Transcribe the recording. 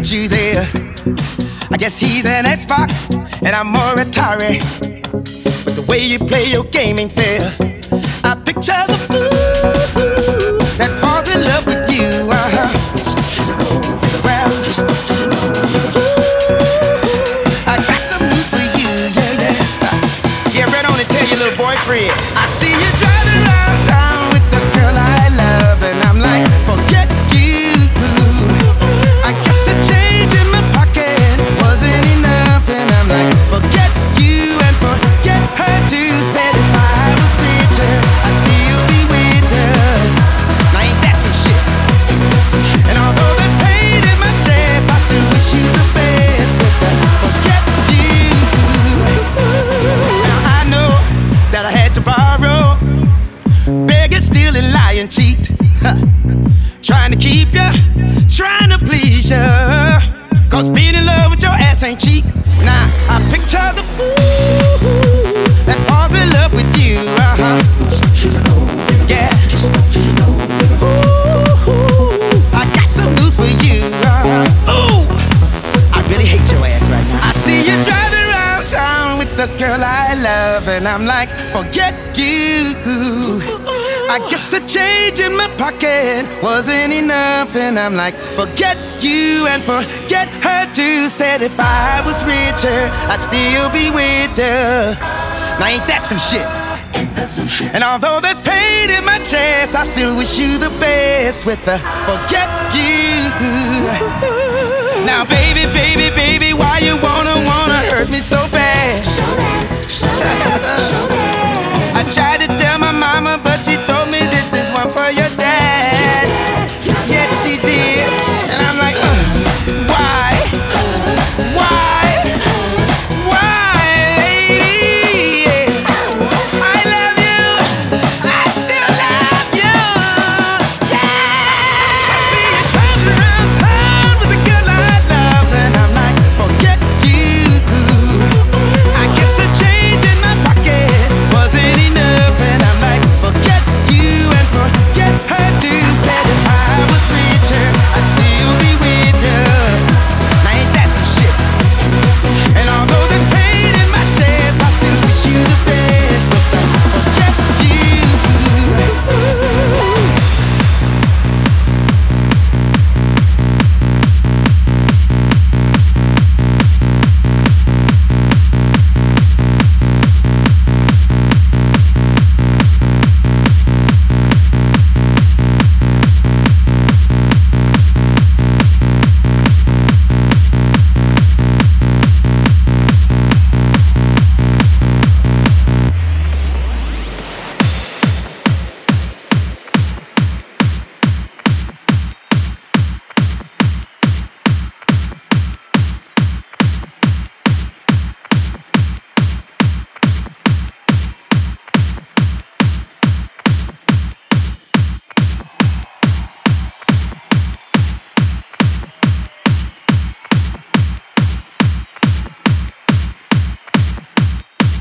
met you there. I guess he's an Xbox and I'm more Atari. But the way you play your game ain't fair. I picture the fool that falls in love with you. I got some news for you, yeah, yeah. Yeah, right on and tell your little boyfriend. I see you driving around town with the girl I love, and I'm like, forget you. I guess the change in my pocket wasn't enough, and I'm like, forget you and forget her too. Said if I was richer, I'd still be with her. Now ain't that some shit? And although the pain in my chest, I still wish you the best with the forget you. Now I know that I had to borrow, beg and steal and lie and cheat. Trying to keep ya, trying to please ya. Cause being in love with your ass ain't cheap. Now I picture the fool that falls in love with you. Yeah. Ooh, I got some news for you. Ooh, I really hate your ass right now. I see you driving around town with the girl I love, and I'm like, forget you. I guess the change in my pocket wasn't enough, and I'm like, forget you and forget her too. Said if I was richer, I'd still be with her. Now ain't that some shit? And although there's pain in my chest, I still wish you the best with the forget you. Now baby,